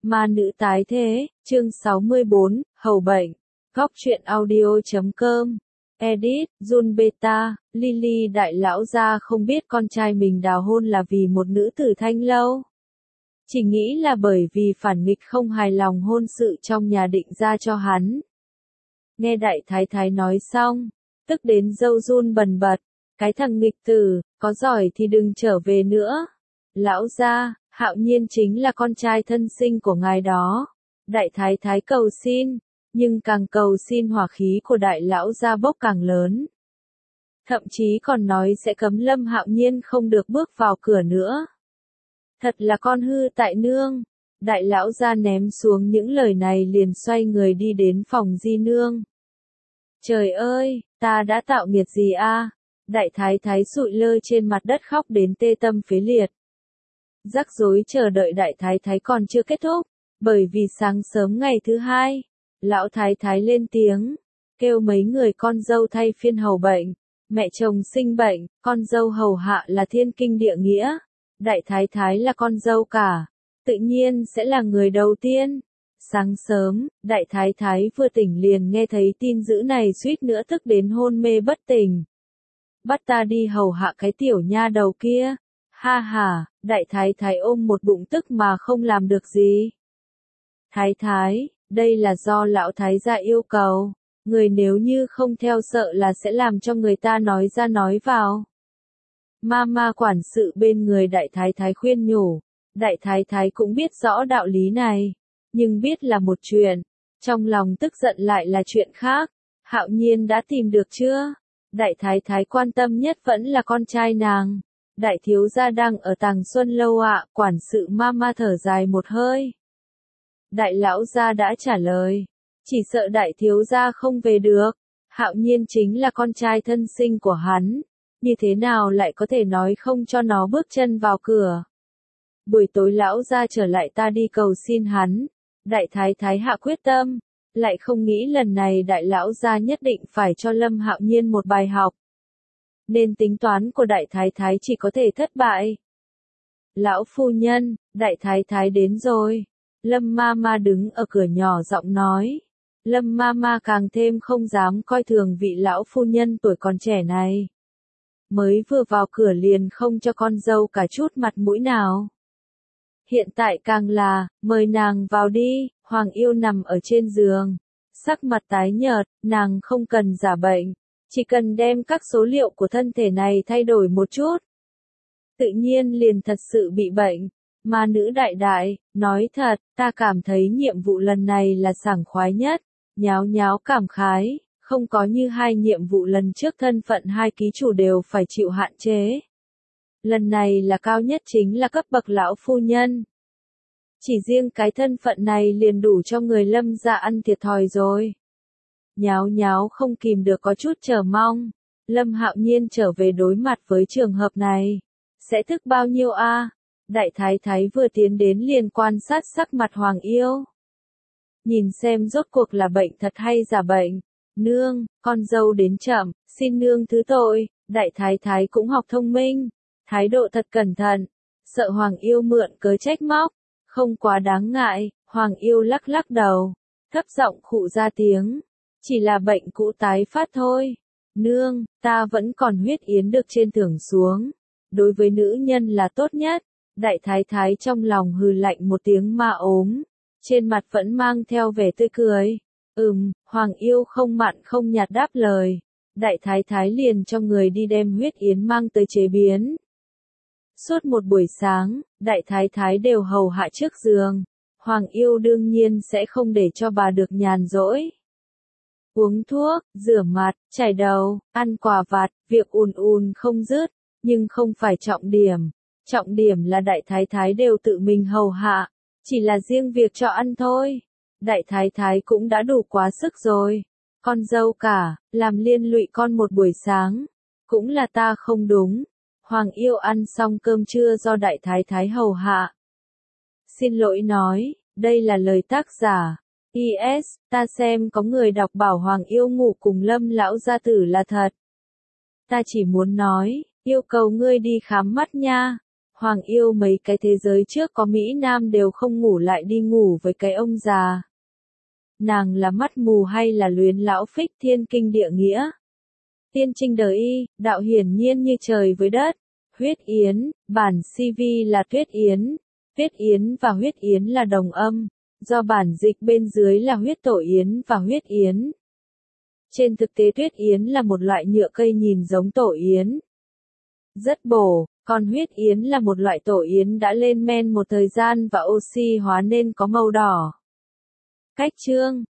Ma nữ tái thế, chương 64, hầu bệnh. Góc truyện audio.com. Edit, Jun Beta, Lily đại lão gia không biết con trai mình đào hôn là vì một nữ tử Thanh Lâu. Chỉ nghĩ là bởi vì phản nghịch không hài lòng hôn sự trong nhà định ra cho hắn. Nghe đại thái thái nói xong, tức đến râu run bần bật, cái thằng nghịch tử, có giỏi thì đừng trở về nữa. Lão gia, Hạo Nhiên chính là con trai thân sinh của ngài đó. Đại thái thái cầu xin, nhưng càng cầu xin hỏa khí của đại lão gia bốc càng lớn. Thậm chí còn nói sẽ cấm Lâm Hạo Nhiên không được bước vào cửa nữa. Thật là con hư tại nương. Đại lão gia ném xuống những lời này liền xoay người đi đến phòng di nương. Trời ơi, ta đã tạo nghiệt gì a? Đại thái thái sụi lơ trên mặt đất khóc đến tê tâm phế liệt. Rắc rối chờ đợi đại thái thái còn chưa kết thúc, bởi vì sáng sớm ngày thứ hai, lão thái thái lên tiếng, kêu mấy người con dâu thay phiên hầu bệnh, mẹ chồng sinh bệnh, con dâu hầu hạ là thiên kinh địa nghĩa, đại thái thái là con dâu cả, tự nhiên sẽ là người đầu tiên. Sáng sớm, đại thái thái vừa tỉnh liền nghe thấy tin dữ này suýt nữa tức đến hôn mê bất tỉnh. Bắt ta đi hầu hạ cái tiểu nha đầu kia. Ha ha, đại thái thái ôm một bụng tức mà không làm được gì. Thái thái, đây là do lão thái gia yêu cầu, người nếu như không theo sợ là sẽ làm cho người ta nói ra nói vào. Mama quản sự bên người đại thái thái khuyên nhủ, đại thái thái cũng biết rõ đạo lý này, nhưng biết là một chuyện, trong lòng tức giận lại là chuyện khác. Hạo Nhiên đã tìm được chưa? Đại thái thái quan tâm nhất vẫn là con trai nàng. Đại thiếu gia đang ở Tàng Xuân Lâu ạ, quản sự Mama thở dài một hơi. Đại lão gia đã trả lời, chỉ sợ đại thiếu gia không về được. Hạo Nhiên chính là con trai thân sinh của hắn, như thế nào lại có thể nói không cho nó bước chân vào cửa. Buổi tối lão gia trở lại ta đi cầu xin hắn. Đại thái thái hạ quyết tâm, lại không nghĩ lần này đại lão gia nhất định phải cho Lâm Hạo Nhiên một bài học. Nên tính toán của đại thái thái chỉ có thể thất bại. Lão phu nhân, đại thái thái đến rồi. Lâm Mama đứng ở cửa nhỏ giọng nói. Lâm Mama càng thêm không dám coi thường vị lão phu nhân tuổi còn trẻ này. Mới vừa vào cửa liền không cho con dâu cả chút mặt mũi nào. Hiện tại càng là, mời nàng vào đi. Hoàng Yêu nằm ở trên giường, sắc mặt tái nhợt, nàng không cần giả bệnh. Chỉ cần đem các số liệu của thân thể này thay đổi một chút, tự nhiên liền thật sự bị bệnh. Ma nữ đại đại, nói thật, ta cảm thấy nhiệm vụ lần này là sảng khoái nhất, nháo nháo cảm khái, không có như hai nhiệm vụ lần trước thân phận hai ký chủ đều phải chịu hạn chế. Lần này là cao nhất chính là cấp bậc lão phu nhân. Chỉ riêng cái thân phận này liền đủ cho người Lâm gia ăn thiệt thòi rồi. Nháo nháo không kìm được có chút chờ mong. Lâm Hạo Nhiên trở về đối mặt với trường hợp này. Sẽ thức bao nhiêu a? Đại thái thái vừa tiến đến liền quan sát sắc mặt Hoàng Yêu. Nhìn xem rốt cuộc là bệnh thật hay giả bệnh. Nương, con dâu đến chậm, xin nương thứ tội. Đại thái thái cũng học thông minh. Thái độ thật cẩn thận. Sợ Hoàng Yêu mượn cớ trách móc. Không quá đáng ngại, Hoàng Yêu lắc lắc đầu. Thấp giọng khụ ra tiếng. Chỉ là bệnh cũ tái phát thôi. Nương, ta vẫn còn huyết yến được trên thưởng xuống. Đối với nữ nhân là tốt nhất. Đại thái thái trong lòng hừ lạnh một tiếng mà ốm. Trên mặt vẫn mang theo vẻ tươi cười. Hoàng Yêu không mặn không nhạt đáp lời. Đại thái thái liền cho người đi đem huyết yến mang tới chế biến. Suốt một buổi sáng, đại thái thái đều hầu hạ trước giường. Hoàng Yêu đương nhiên sẽ không để cho bà được nhàn rỗi. Uống thuốc, rửa mặt, chải đầu, ăn quà vặt, việc ùn ùn không dứt, nhưng không phải trọng điểm. Trọng điểm là đại thái thái đều tự mình hầu hạ, chỉ là riêng việc cho ăn thôi. Đại thái thái cũng đã đủ quá sức rồi. Con dâu cả, làm liên lụy con một buổi sáng. Cũng là ta không đúng. Hoàng Yêu ăn xong cơm trưa do đại thái thái hầu hạ. Xin lỗi nói, đây là lời tác giả. Is, ta xem có người đọc bảo Hoàng Yêu ngủ cùng Lâm lão gia tử là thật. Ta chỉ muốn nói, yêu cầu ngươi đi khám mắt nha. Hoàng yêu mấy cái thế giới trước có Mỹ Nam đều không ngủ lại đi ngủ với cái ông già. Nàng là mắt mù hay là luyến lão phích thiên kinh địa nghĩa? Tiên trinh đời y, đạo hiển nhiên như trời với đất. Huyết Yến, bản CV là Tuyết Yến. Tuyết Yến và Huyết Yến là đồng âm, do bản dịch bên dưới là huyết tổ yến và huyết yến. Trên thực tế Tuyết Yến là một loại nhựa cây nhìn giống tổ yến. Rất bổ, còn huyết yến là một loại tổ yến đã lên men một thời gian và oxy hóa nên có màu đỏ. Cách chương